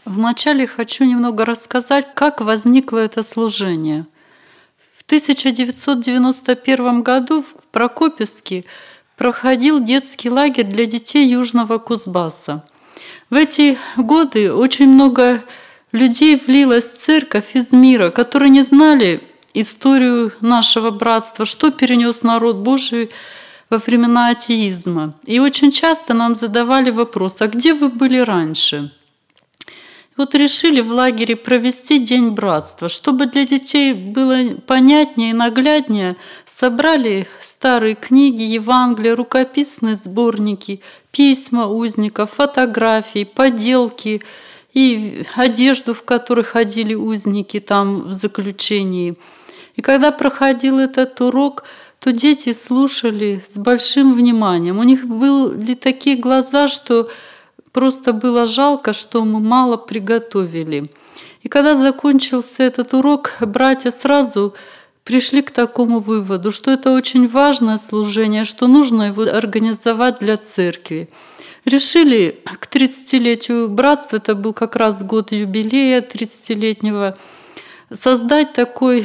Вначале хочу немного рассказать, как возникло это служение. В 1991 году в Прокопьевске проходил детский лагерь для детей Южного Кузбасса. В эти годы очень много людей влилось в церковь из мира, которые не знали историю нашего братства, что перенес народ Божий во времена атеизма. И очень часто нам задавали вопрос: а где вы были раньше? Вот решили в лагере провести День братства. Чтобы для детей было понятнее и нагляднее, собрали старые книги, Евангелия, рукописные сборники, письма узников, фотографии, поделки и одежду, в которой ходили узники там в заключении. И когда проходил этот урок, то дети слушали с большим вниманием. У них были такие глаза, что просто было жалко, что мы мало приготовили. И когда закончился этот урок, братья сразу пришли к такому выводу, что это очень важное служение, что нужно его организовать для церкви. Решили к 30-летию братства, это был как раз год юбилея 30-летнего, создать такой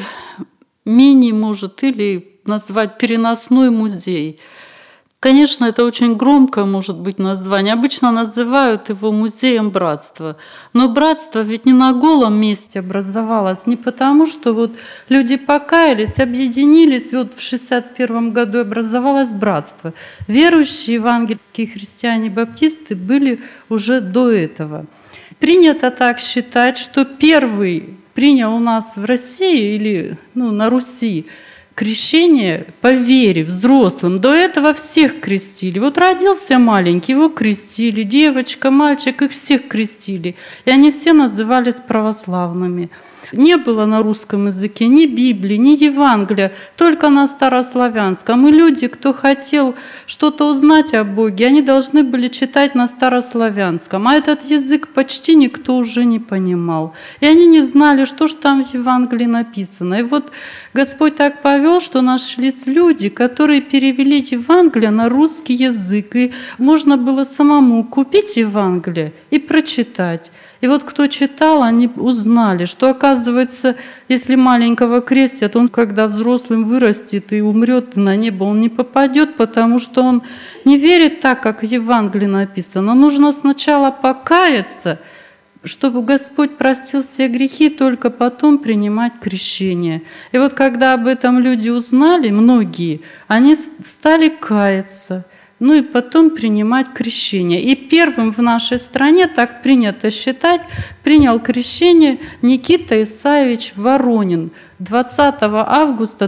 мини, может, или назвать переносной музей. Конечно, это очень громкое может быть название. Обычно называют его музеем братства. Но братство ведь не на голом месте образовалось. Не потому, что вот люди покаялись, объединились. Вот в 1961 году образовалось братство. Верующие евангельские христиане-баптисты были уже до этого. Принято так считать, что первый принял у нас в России или на Руси крещение по вере взрослым. До этого всех крестили. Вот родился маленький, его крестили. Девочка, мальчик, их всех крестили. И они все назывались православными. Не было на русском языке ни Библии, ни Евангелия, только на старославянском. И люди, кто хотел что-то узнать о Боге, они должны были читать на старославянском. А этот язык почти никто уже не понимал. И они не знали, что же там в Евангелии написано. И вот Господь так повел, что нашлись люди, которые перевели Евангелие на русский язык. И можно было самому купить Евангелие и прочитать. И вот кто читал, они узнали, что, оказывается, если маленького крестят, он, когда взрослым вырастет и умрет, на небо он не попадет, потому что он не верит так, как в Евангелии написано. Нужно сначала покаяться, чтобы Господь простил все грехи, только потом принимать крещение. И вот когда об этом люди узнали, многие, они стали каяться. И потом принимать крещение. И первым в нашей стране, так принято считать, принял крещение Никита Исаевич Воронин 20 августа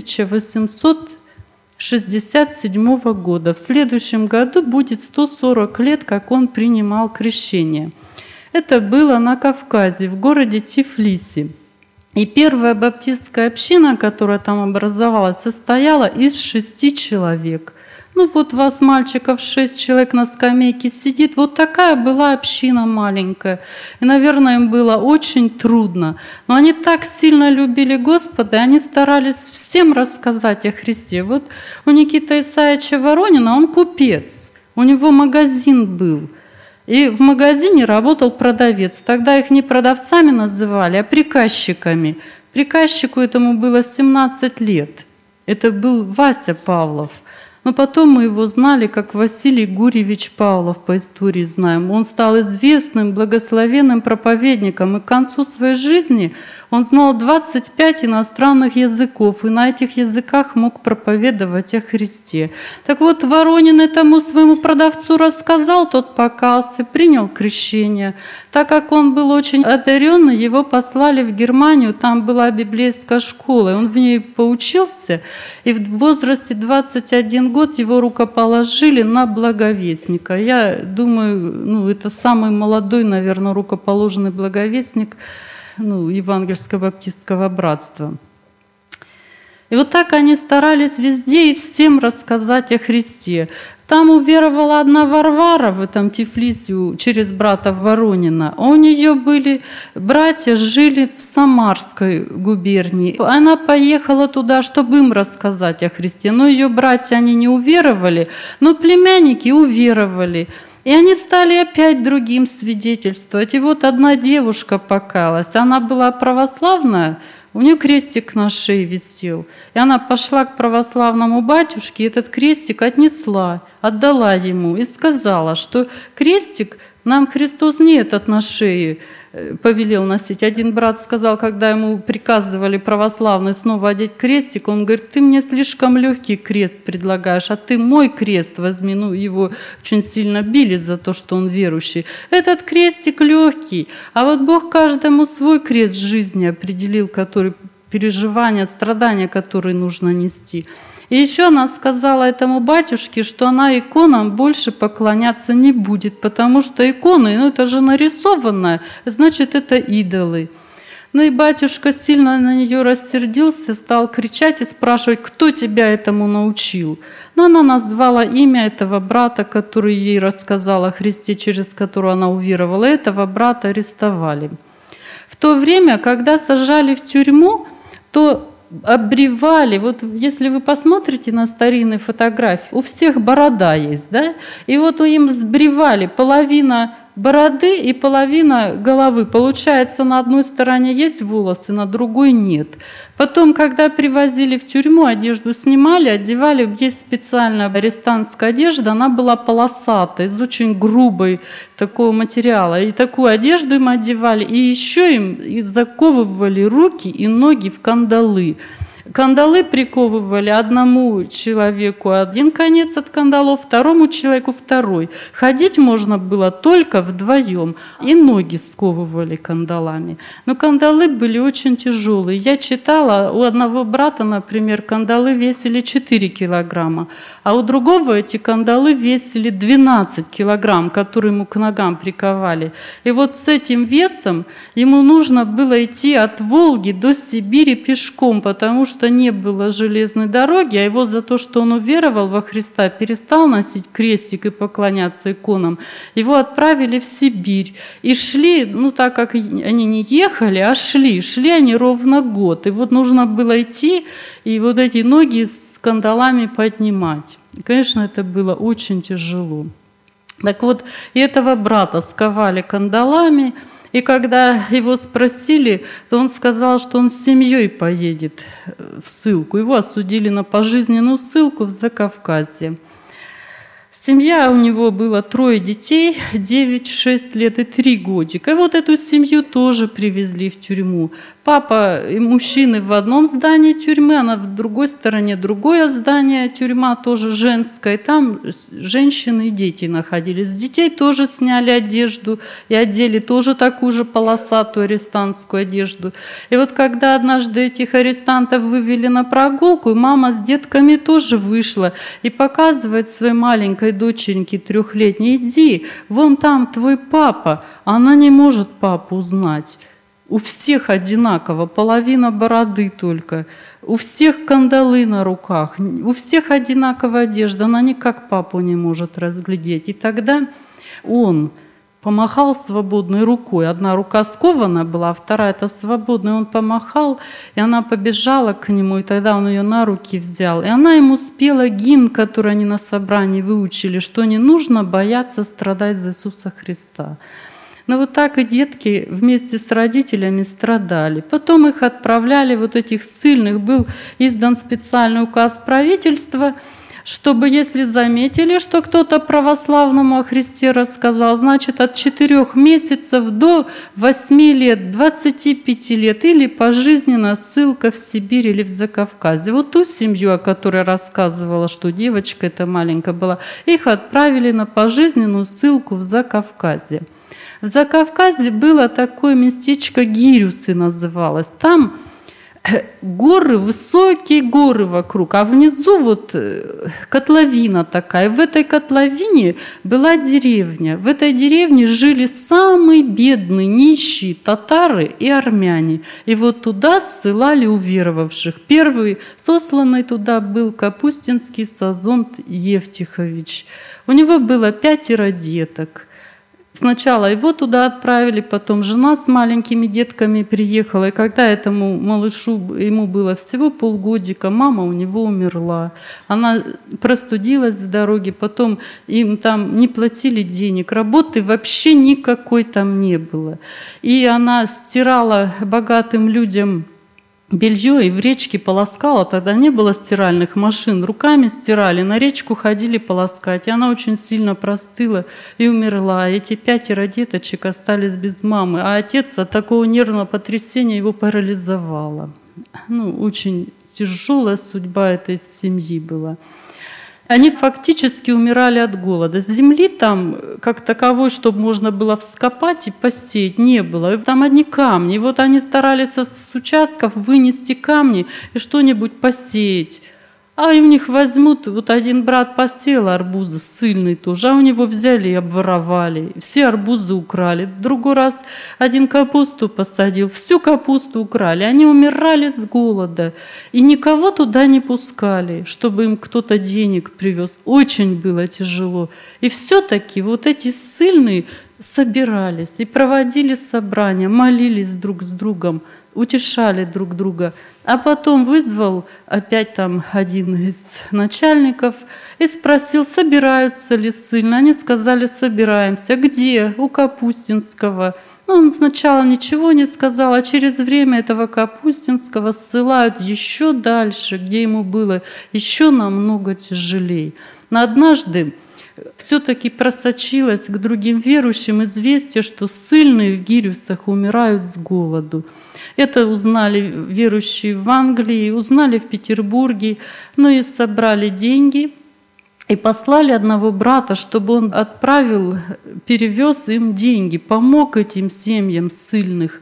1867 года. В следующем году будет 140 лет, как он принимал крещение. Это было на Кавказе, в городе Тифлисе. И первая баптистская община, которая там образовалась, состояла из 6 человек. Вот вас, мальчиков, 6 человек на скамейке сидит. Вот такая была община маленькая. И, наверное, им было очень трудно. Но они так сильно любили Господа, и они старались всем рассказать о Христе. Вот у Никиты Исаевича Воронина, он купец. У него магазин был. И в магазине работал продавец. Тогда их не продавцами называли, а приказчиками. Приказчику этому было 17 лет. Это был Вася Павлов. Но потом мы его знали как Василий Гурьевич Павлов, по истории знаем. Он стал известным, благословенным проповедником, и к концу своей жизни он знал 25 иностранных языков, и на этих языках мог проповедовать о Христе. Так вот, Воронин этому своему продавцу рассказал, тот покался, принял крещение. Так как он был очень одаренный, его послали в Германию, там была библейская школа, и он в ней поучился, и в возрасте 21 год его рукоположили на благовестника. Я думаю, это самый молодой, наверное, рукоположенный благовестник Евангельского баптистского братства. И вот так они старались везде и всем рассказать о Христе. Там уверовала одна Варвара в этом Тифлисе через брата Воронина. У нее были братья, жили в Самарской губернии. Она поехала туда, чтобы им рассказать о Христе. Но ее братья, они не уверовали, но племянники уверовали. И они стали опять другим свидетельствовать. И вот одна девушка покаялась, она была православная, у нее крестик на шее висел. И она пошла к православному батюшке, этот крестик отнесла, отдала ему и сказала, что крестик нам Христос не этот на шее повелел носить. Один брат сказал, когда ему приказывали православные снова одеть крестик, он говорит: ты мне слишком легкий крест предлагаешь, а ты мой крест возьми. Ну, его очень сильно били за то, что он верующий. Этот крестик легкий, а вот Бог каждому свой крест жизни определил, который переживания, страдания, которые нужно нести. И еще она сказала этому батюшке, что она иконам больше поклоняться не будет, потому что иконы, это же нарисованное, значит, это идолы. Ну и батюшка сильно на нее рассердился, стал кричать и спрашивать, кто тебя этому научил. Но она назвала имя этого брата, который ей рассказал о Христе, через которого она уверовала. Этого брата арестовали. В то время, когда сажали в тюрьму, то обревали, вот если вы посмотрите на старинные фотографии, у всех борода есть, да? И вот им сбривали половина бороды и половина головы. Получается, на одной стороне есть волосы, на другой нет. Потом, когда привозили в тюрьму, одежду снимали, одевали. Есть специальная арестантская одежда, она была полосатая, из очень грубой такого материала. И такую одежду им одевали, и еще им заковывали руки и ноги в кандалы. Кандалы приковывали одному человеку один конец от кандалов, второму человеку второй. Ходить можно было только вдвоем, и ноги сковывали кандалами. Но кандалы были очень тяжелые. Я читала, у одного брата, например, кандалы весили 4 килограмма, а у другого эти кандалы весили 12 килограмм, которые ему к ногам приковали. И вот с этим весом ему нужно было идти от Волги до Сибири пешком, потому что не было железной дороги, а его за то, что он уверовал во Христа, перестал носить крестик и поклоняться иконам, его отправили в Сибирь. И шли, так как они не ехали, а шли они ровно год. И вот нужно было идти и вот эти ноги с кандалами поднимать. И, конечно, это было очень тяжело. Так вот, и этого брата сковали кандалами, и когда его спросили, то он сказал, что он с семьей поедет в ссылку. Его осудили на пожизненную ссылку в Закавказье. Семья у него была 3 детей, 9, 6 лет и 3 годика. И вот эту семью тоже привезли в тюрьму. Папа и мужчины в одном здании тюрьмы, а на другой стороне другое здание, тюрьма тоже женская. И там женщины и дети находились. С детей тоже сняли одежду и одели тоже такую же полосатую арестантскую одежду. И вот когда однажды этих арестантов вывели на прогулку, мама с детками тоже вышла и показывает своей маленькой доченьке 3-летней: иди, вон там твой папа. Она не может папу узнать. У всех одинаково, половина бороды только, у всех кандалы на руках, у всех одинаковая одежда, она никак папу не может разглядеть. И тогда он помахал свободной рукой. Одна рука скована была, а вторая-то свободная. Он помахал, и она побежала к нему, и тогда он ее на руки взял. И она ему спела гимн, который они на собрании выучили, что не нужно бояться страдать за Иисуса Христа. Но вот так и детки вместе с родителями страдали. Потом их отправляли, вот этих ссыльных, был издан специальный указ правительства, чтобы, если заметили, что кто-то православному о Христе рассказал, значит, от 4 месяцев до 8 лет, 25 лет или пожизненно ссылка в Сибирь или в Закавказье. Вот ту семью, о которой рассказывала, что девочка эта маленькая была, их отправили на пожизненную ссылку в Закавказье. В Закавказье было такое местечко, Гирюсы называлось. Там горы, высокие горы вокруг, а внизу вот котловина такая. В этой котловине была деревня. В этой деревне жили самые бедные, нищие татары и армяне. И вот туда ссылали уверовавших. Первый сосланный туда был Капустинский Сазонт Евтихович. У него было 5 деток. Сначала его туда отправили, потом жена с маленькими детками приехала. И когда этому малышу, ему было всего полгодика, мама у него умерла. Она простудилась в дороге, потом им там не платили денег, работы вообще никакой там не было. И она стирала богатым людям белье и в речке полоскала, тогда не было стиральных машин, руками стирали, на речку ходили полоскать, и она очень сильно простыла и умерла. Эти 5 деточек остались без мамы, а отец от такого нервного потрясения его парализовало. Очень тяжелая судьба этой семьи была. Они фактически умирали от голода. Земли там, как таковой, чтобы можно было вскопать и посеять, не было. Там одни камни. И вот они старались с участков вынести камни и что-нибудь посеять. А у них возьмут, вот один брат посеял арбузы, ссыльный тоже, а у него взяли и обворовали. Все арбузы украли. Другой раз один капусту посадил, всю капусту украли. Они умирали с голода. И никого туда не пускали, чтобы им кто-то денег привез. Очень было тяжело. И все-таки вот эти ссыльные собирались и проводили собрания, молились друг с другом, утешали друг друга. А потом вызвал опять там один из начальников и спросил, собираются ли ссыльные. Они сказали, собираемся. Где? У Капустинского. Он сначала ничего не сказал, а через время этого Капустинского ссылают еще дальше, где ему было еще намного тяжелее. Но однажды все-таки просочилось к другим верующим известие, что ссыльные в Гирюсах умирают с голоду. Это узнали верующие в Англии, узнали в Петербурге, и собрали деньги и послали одного брата, чтобы он отправил, перевез им деньги, помог этим семьям ссыльных.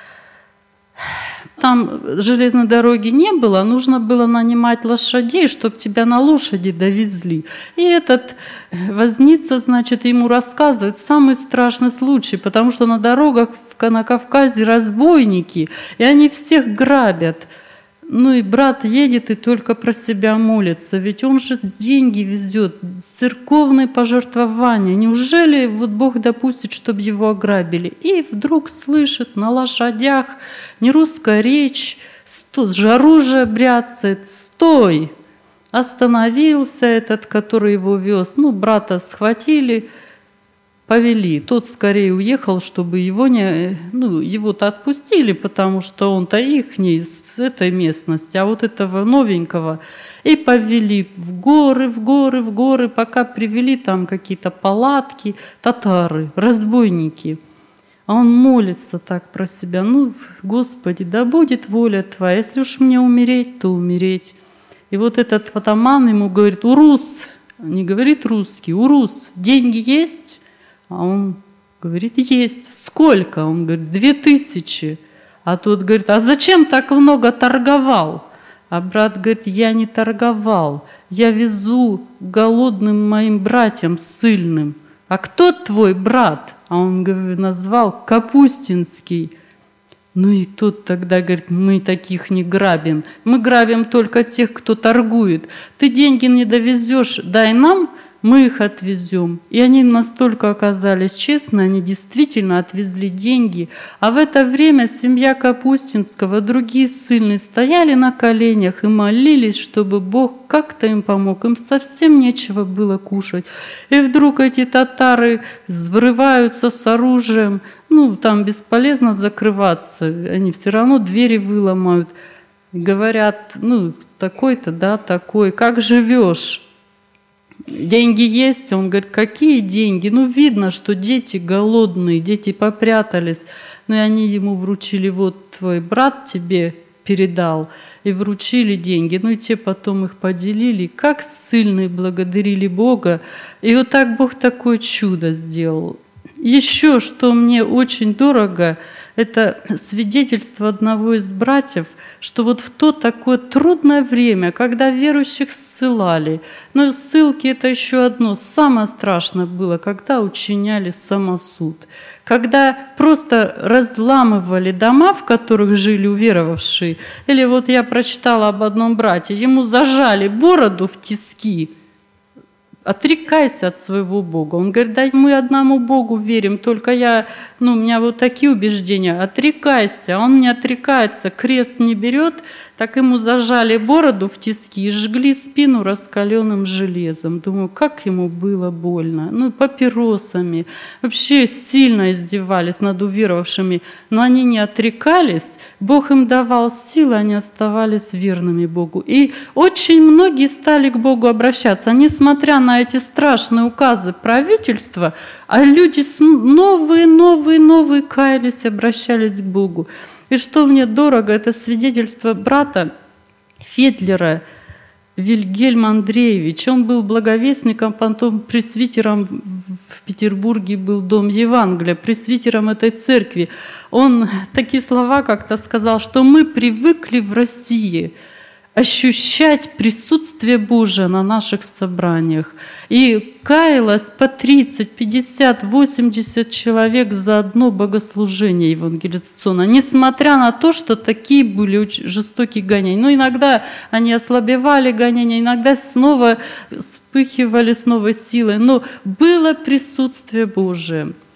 Там железной дороги не было, нужно было нанимать лошадей, чтобы тебя на лошади довезли. И этот возница, ему рассказывает самый страшный случай, потому что на дорогах на Кавказе разбойники, и они всех грабят. И брат едет и только про себя молится, ведь он же деньги везет, церковные пожертвования. Неужели Бог допустит, чтобы его ограбили? И вдруг слышит на лошадях нерусская речь, же оружие бряцает, стой! Остановился этот, который его вез. Брата схватили, повели. Тот скорее уехал, чтобы его-то отпустили, потому что он-то ихний, с этой местности, а вот этого новенького. И повели в горы, пока привели там какие-то палатки, татары, разбойники. А он молится так про себя, Господи, да будет воля Твоя, если уж мне умереть, то умереть. И вот этот атаман ему говорит, урус, не говорит русский, урус, деньги есть? А он говорит, есть. Сколько? Он говорит, 2000. А тот говорит, а зачем так много торговал? А брат говорит, я не торговал, я везу голодным моим братьям ссыльным. А кто твой брат? А он говорит, назвал Капустинский. И тот тогда говорит, мы таких не грабим, мы грабим только тех, кто торгует. Ты деньги не довезешь, дай нам, мы их отвезем. И они настолько оказались честны, они действительно отвезли деньги. А в это время семья Капустинского, другие ссыльные стояли на коленях и молились, чтобы Бог как-то им помог. Им совсем нечего было кушать. И вдруг эти татары врываются с оружием. Там бесполезно закрываться, они все равно двери выломают. Говорят, такой-то, да, такой, как живешь? Деньги есть? Он говорит, какие деньги? Видно, что дети голодные, дети попрятались. И они ему вручили, вот твой брат тебе передал, и вручили деньги. И те потом их поделили. Как ссыльные благодарили Бога. И вот так Бог такое чудо сделал. Еще, что мне очень дорого, это свидетельство одного из братьев, что вот в то такое трудное время, когда верующих ссылали, ссылки – это еще одно, самое страшное было, когда учиняли самосуд, когда просто разламывали дома, в которых жили уверовавшие. Или я прочитала об одном брате, ему зажали бороду в тиски, отрекайся от своего Бога. Он говорит, да мы одному Богу верим, только у меня вот такие убеждения. Отрекайся. Он не отрекается, крест не берет, так ему зажали бороду в тиски и жгли спину раскаленным железом. Думаю, как ему было больно. Папиросами. Вообще сильно издевались над уверовавшими. Но они не отрекались. Бог им давал силы, они оставались верными Богу. И очень многие стали к Богу обращаться. Несмотря на эти страшные указы правительства, а люди новые каялись, обращались к Богу. И что мне дорого, это свидетельство брата Федлера Вильгельма Андреевича. Он был благовестником, потом пресвитером в Петербурге был Дом Евангелия, пресвитером этой церкви. Он такие слова как-то сказал, что мы привыкли в России ощущать присутствие Божие на наших собраниях. И каялось по 30, 50, 80 человек за одно богослужение евангелизационное, несмотря на то, что такие были очень жестокие гонения. Иногда они ослабевали гонения, иногда снова вспыхивали с новой силой, но было присутствие Божие.